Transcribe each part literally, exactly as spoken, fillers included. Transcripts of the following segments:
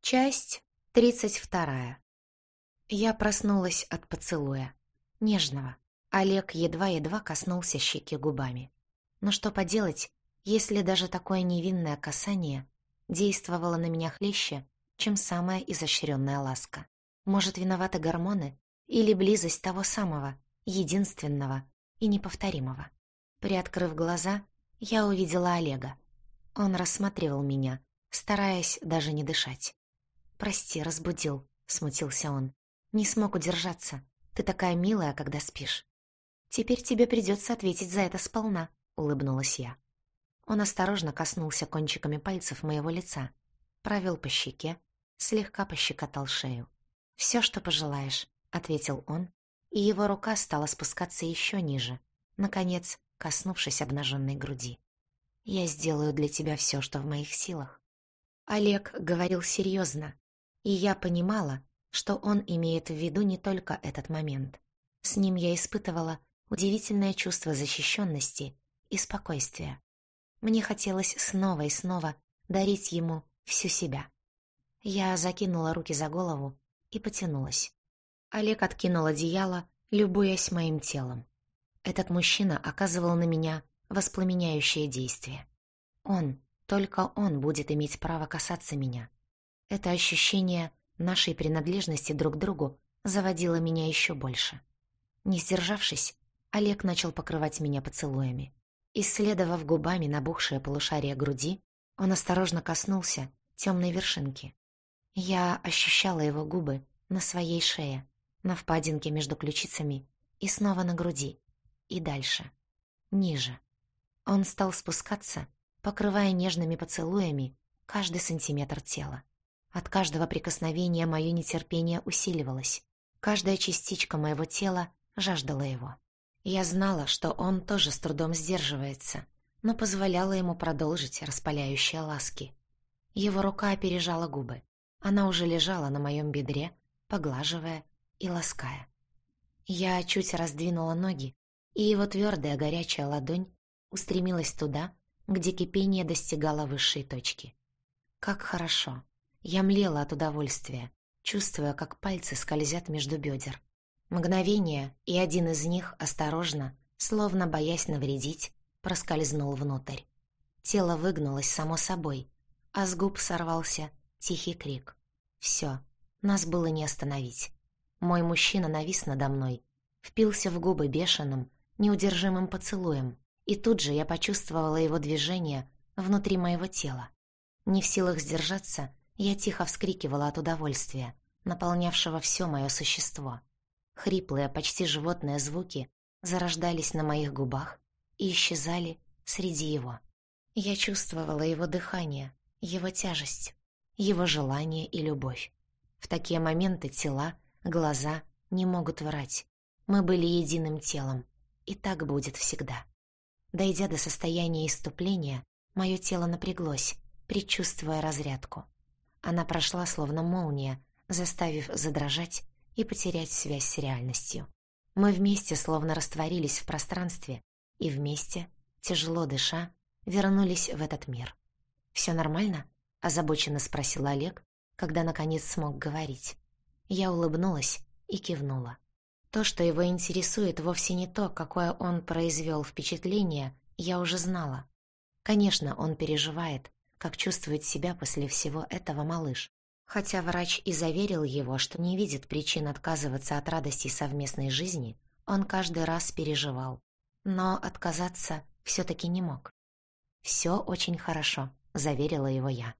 Часть тридцать вторая. Я проснулась от поцелуя. Нежного. Олег едва-едва коснулся щеки губами. Но что поделать, если даже такое невинное касание действовало на меня хлеще, чем самая изощренная ласка? Может, виноваты гормоны или близость того самого, единственного и неповторимого? Приоткрыв глаза, я увидела Олега. Он рассматривал меня, стараясь даже не дышать. «Прости, разбудил», — смутился он. «Не смог удержаться. Ты такая милая, когда спишь». «Теперь тебе придется ответить за это сполна», — улыбнулась я. Он осторожно коснулся кончиками пальцев моего лица, провел по щеке, слегка пощекотал шею. «Все, что пожелаешь», — ответил он, и его рука стала спускаться еще ниже, наконец, коснувшись обнаженной груди. «Я сделаю для тебя все, что в моих силах». Олег говорил серьезно, и я понимала, что он имеет в виду не только этот момент. С ним я испытывала удивительное чувство защищенности и спокойствия. Мне хотелось снова и снова дарить ему всю себя. Я закинула руки за голову и потянулась. Олег откинул одеяло, любуясь моим телом. Этот мужчина оказывал на меня воспламеняющее действие. Он, только он будет иметь право касаться меня. Это ощущение нашей принадлежности друг к другу заводило меня еще больше. Не сдержавшись, Олег начал покрывать меня поцелуями. Исследовав губами набухшее полушарие груди, он осторожно коснулся темной вершинки. Я ощущала его губы на своей шее, на впадинке между ключицами и снова на груди, и дальше, ниже. Он стал спускаться, покрывая нежными поцелуями каждый сантиметр тела. От каждого прикосновения мое нетерпение усиливалось. Каждая частичка моего тела жаждала его. Я знала, что он тоже с трудом сдерживается, но позволяла ему продолжить распаляющие ласки. Его рука опережала губы. Она уже лежала на моем бедре, поглаживая и лаская. Я чуть раздвинула ноги, и его твердая горячая ладонь устремилась туда, где кипение достигало высшей точки. Как хорошо! Я млела от удовольствия, чувствуя, как пальцы скользят между бедер. Мгновение, и один из них осторожно, словно боясь навредить, проскользнул внутрь. Тело выгнулось само собой, а с губ сорвался тихий крик. Все, нас было не остановить. Мой мужчина навис надо мной, впился в губы бешеным, неудержимым поцелуем, и тут же я почувствовала его движение внутри моего тела. Не в силах сдержаться, я тихо вскрикивала от удовольствия, наполнявшего все мое существо. Хриплые, почти животные звуки зарождались на моих губах и исчезали среди его. Я чувствовала его дыхание, его тяжесть, его желание и любовь. В такие моменты тела, глаза не могут врать. Мы были единым телом, и так будет всегда. Дойдя до состояния исступления, мое тело напряглось, предчувствуя разрядку. Она прошла словно молния, заставив задрожать и потерять связь с реальностью. Мы вместе словно растворились в пространстве и вместе, тяжело дыша, вернулись в этот мир. «Все нормально?» — озабоченно спросил Олег, когда наконец смог говорить. Я улыбнулась и кивнула. То, что его интересует, вовсе не то, какое он произвел впечатление, я уже знала. Конечно, он переживает, как чувствует себя после всего этого малыш. Хотя врач и заверил его, что не видит причин отказываться от радости совместной жизни, он каждый раз переживал. Но отказаться все-таки не мог. «Все очень хорошо», — заверила его я.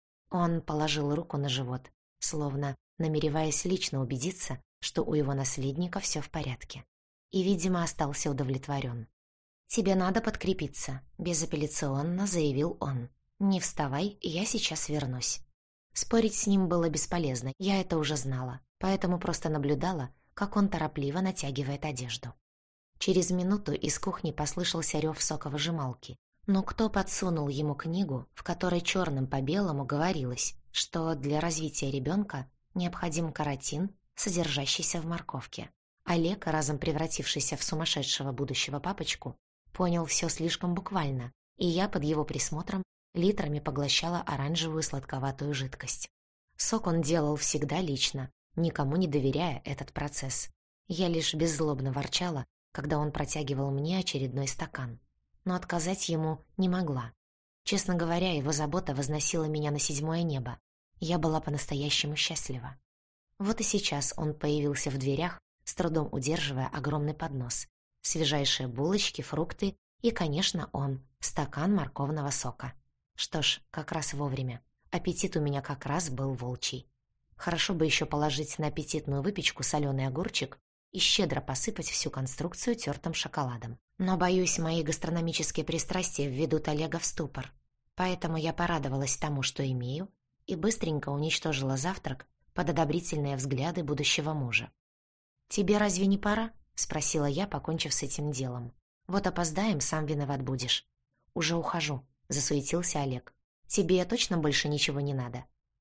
Он положил руку на живот, словно намереваясь лично убедиться, что у его наследника все в порядке. И, видимо, остался удовлетворен. «Тебе надо подкрепиться», — безапелляционно заявил он. «Не вставай, я сейчас вернусь». Спорить с ним было бесполезно, я это уже знала, поэтому просто наблюдала, как он торопливо натягивает одежду. Через минуту из кухни послышался рев соковыжималки. Но кто подсунул ему книгу, в которой черным по белому говорилось, что для развития ребенка необходим каротин, содержащийся в морковке? Олег, разом превратившийся в сумасшедшего будущего папочку, понял все слишком буквально, и я под его присмотром литрами поглощала оранжевую сладковатую жидкость. Сок он делал всегда лично, никому не доверяя этот процесс. Я лишь беззлобно ворчала, когда он протягивал мне очередной стакан. Но отказать ему не могла. Честно говоря, его забота возносила меня на седьмое небо. Я была по-настоящему счастлива. Вот и сейчас он появился в дверях, с трудом удерживая огромный поднос. Свежайшие булочки, фрукты и, конечно, он, стакан морковного сока. Что ж, как раз вовремя. Аппетит у меня как раз был волчий. Хорошо бы еще положить на аппетитную выпечку соленый огурчик и щедро посыпать всю конструкцию тертым шоколадом. Но, боюсь, мои гастрономические пристрастия введут Олега в ступор. Поэтому я порадовалась тому, что имею, и быстренько уничтожила завтрак под одобрительные взгляды будущего мужа. «Тебе разве не пора?» — спросила я, покончив с этим делом. «Вот опоздаем, сам виноват будешь». «Уже ухожу», — засуетился Олег. «Тебе точно больше ничего не надо?»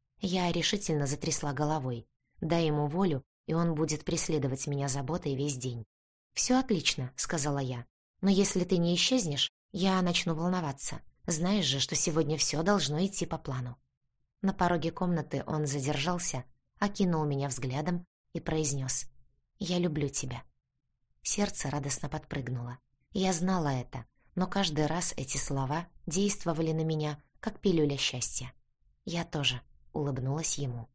Я решительно затрясла головой. Дай ему волю, и он будет преследовать меня заботой весь день. «Все отлично», — сказала я. «Но если ты не исчезнешь, я начну волноваться. Знаешь же, что сегодня все должно идти по плану». На пороге комнаты он задержался, окинул меня взглядом и произнес: «Я люблю тебя». Сердце радостно подпрыгнуло. Я знала это, но каждый раз эти слова действовали на меня, как пилюля счастья. Я тоже улыбнулась ему.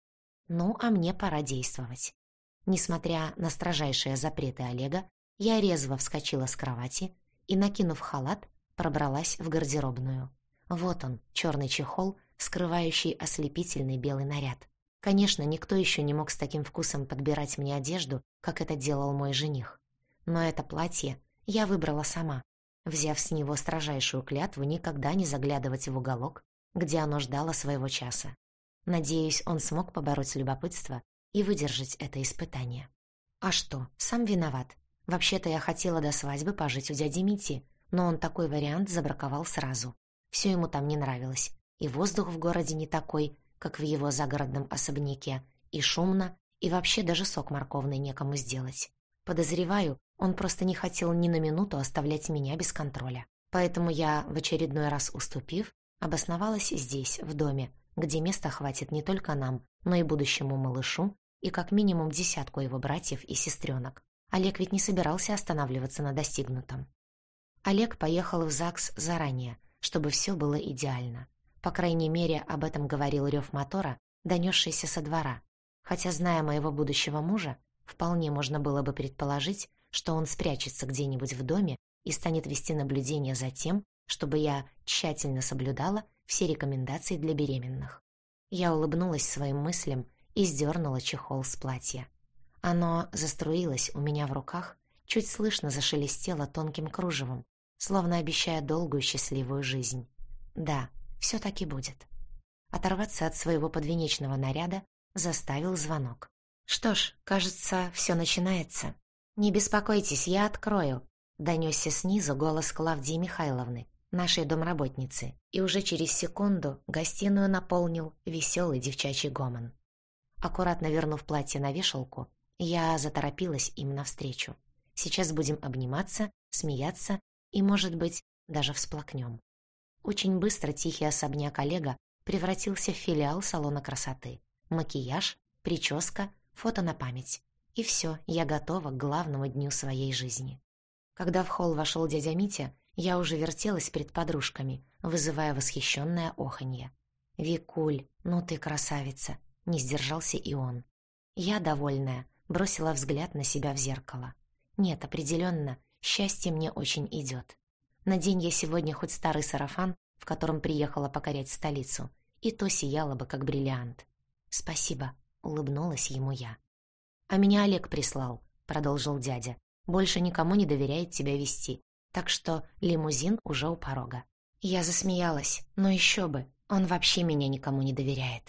Ну, а мне пора действовать. Несмотря на строжайшие запреты Олега, я резво вскочила с кровати и, накинув халат, пробралась в гардеробную. Вот он, черный чехол, скрывающий ослепительный белый наряд. Конечно, никто еще не мог с таким вкусом подбирать мне одежду, как это делал мой жених. Но это платье я выбрала сама, взяв с него строжайшую клятву никогда не заглядывать в уголок, где оно ждало своего часа. Надеюсь, он смог побороть любопытство и выдержать это испытание. А что, сам виноват. Вообще-то я хотела до свадьбы пожить у дяди Мити, но он такой вариант забраковал сразу. Все ему там не нравилось. И воздух в городе не такой, как в его загородном особняке, и шумно, и вообще даже сок морковный некому сделать. Подозреваю, он просто не хотел ни на минуту оставлять меня без контроля. Поэтому я, в очередной раз уступив, обосновалась здесь, в доме, где места хватит не только нам, но и будущему малышу, и как минимум десятку его братьев и сестренок. Олег ведь не собирался останавливаться на достигнутом. Олег поехал в ЗАГС заранее, чтобы все было идеально. По крайней мере, об этом говорил рев мотора, донесшийся со двора. Хотя, зная моего будущего мужа, вполне можно было бы предположить, что он спрячется где-нибудь в доме и станет вести наблюдение за тем, чтобы я тщательно соблюдала все рекомендации для беременных. Я улыбнулась своим мыслям и сдернула чехол с платья. Оно заструилось у меня в руках, чуть слышно зашелестело тонким кружевом, словно обещая долгую счастливую жизнь. Да, все так и будет. Оторваться от своего подвенечного наряда заставил звонок. «Что ж, кажется, все начинается. Не беспокойтесь, я открою», — донесся снизу голос Клавдии Михайловны, нашей домработницы, и уже через секунду гостиную наполнил веселый девчачий гомон. Аккуратно вернув платье на вешалку, я заторопилась им навстречу. Сейчас будем обниматься, смеяться и, может быть, даже всплакнем. Очень быстро тихий особняк Олега превратился в филиал салона красоты. Макияж, прическа, фото на память. И все, я готова к главному дню своей жизни. Когда в холл вошел дядя Митя, я уже вертелась перед подружками, вызывая восхищенное оханье. «Викуль, ну ты красавица!» — не сдержался и он. Я, довольная, бросила взгляд на себя в зеркало. Нет, определенно, счастье мне очень идет. Надень я сегодня хоть старый сарафан, в котором приехала покорять столицу, и то сияло бы, как бриллиант. «Спасибо», — улыбнулась ему я. «А меня Олег прислал», — продолжил дядя. «Больше никому не доверяет тебя вести, так что лимузин уже у порога». Я засмеялась, но еще бы, он вообще меня никому не доверяет.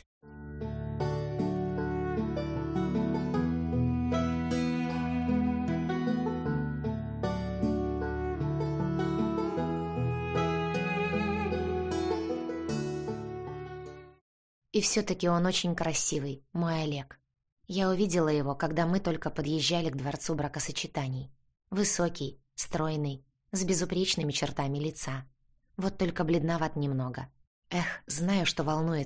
И все-таки он очень красивый, мой Олег. Я увидела его, когда мы только подъезжали к дворцу бракосочетаний. Высокий, стройный, с безупречными чертами лица. Вот только бледноват немного. Эх, знаю, что волнуется,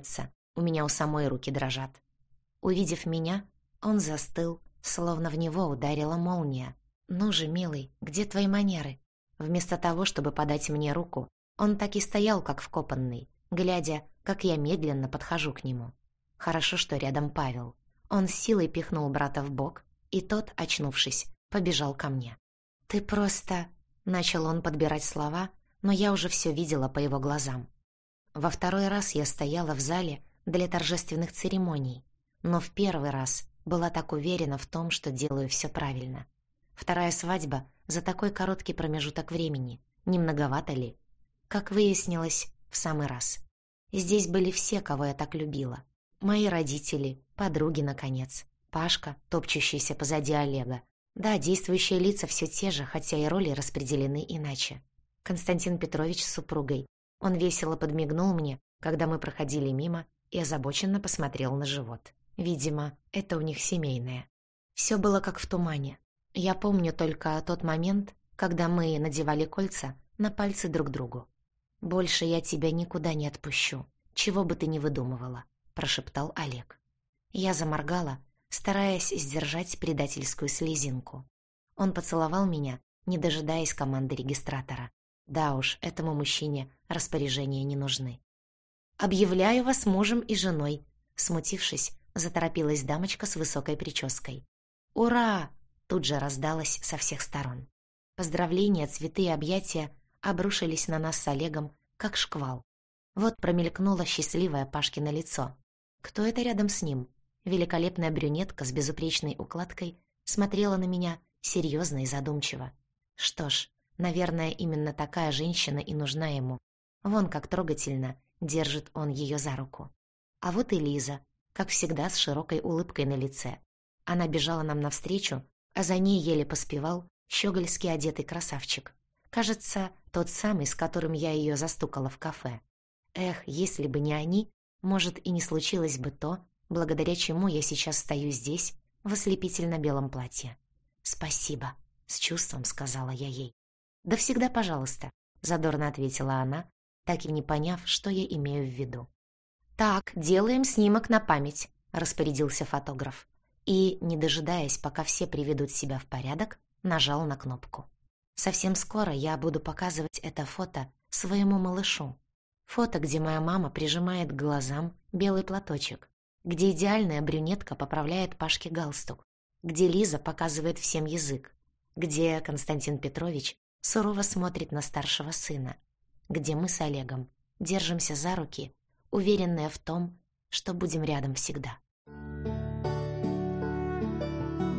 У меня у самой руки дрожат. Увидев меня, он застыл, словно в него ударила молния. «Ну же, милый, где твои манеры?» Вместо того, чтобы подать мне руку, он так и стоял, как вкопанный, глядя, как я медленно подхожу к нему. Хорошо, что рядом Павел. Он с силой пихнул брата в бок, и тот, очнувшись, побежал ко мне. «Ты просто...» — начал он подбирать слова, но я уже все видела по его глазам. Во второй раз я стояла в зале для торжественных церемоний, но в первый раз была так уверена в том, что делаю все правильно. Вторая свадьба за такой короткий промежуток времени. Не многовато ли? Как выяснилось, в самый раз. Здесь были все, кого я так любила. Мои родители, подруги, наконец. Пашка, топчущийся позади Олега. Да, действующие лица все те же, хотя и роли распределены иначе. Константин Петрович с супругой. Он весело подмигнул мне, когда мы проходили мимо, и озабоченно посмотрел на живот. Видимо, это у них семейное. Все было как в тумане. Я помню только тот момент, когда мы надевали кольца на пальцы друг другу. «Больше я тебя никуда не отпущу, чего бы ты ни выдумывала», — прошептал Олег. Я заморгала, стараясь сдержать предательскую слезинку. Он поцеловал меня, не дожидаясь команды регистратора. Да уж, этому мужчине распоряжения не нужны. «Объявляю вас мужем и женой», — смутившись, заторопилась дамочка с высокой прической. «Ура!» — тут же раздалось со всех сторон. Поздравления, цветы и объятия обрушились на нас с Олегом, как шквал. Вот промелькнуло счастливое Пашкино лицо. Кто это рядом с ним? Великолепная брюнетка с безупречной укладкой смотрела на меня серьезно и задумчиво. Что ж, наверное, именно такая женщина и нужна ему. Вон как трогательно держит он ее за руку. А вот и Лиза, как всегда, с широкой улыбкой на лице. Она бежала нам навстречу, а за ней еле поспевал щегольски одетый красавчик. Кажется, тот самый, с которым я ее застукала в кафе. Эх, если бы не они, может, и не случилось бы то, благодаря чему я сейчас стою здесь, в ослепительно-белом платье. «Спасибо», — с чувством сказала я ей. «Да всегда пожалуйста», — задорно ответила она, так и не поняв, что я имею в виду. «Так, делаем снимок на память», — распорядился фотограф. И, не дожидаясь, пока все приведут себя в порядок, нажал на кнопку. Совсем скоро я буду показывать это фото своему малышу. Фото, где моя мама прижимает к глазам белый платочек, где идеальная брюнетка поправляет Пашке галстук, где Лиза показывает всем язык, где Константин Петрович сурово смотрит на старшего сына, где мы с Олегом держимся за руки, уверенные в том, что будем рядом всегда.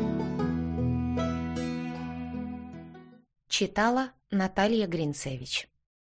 Читала Наталья Гринцевич.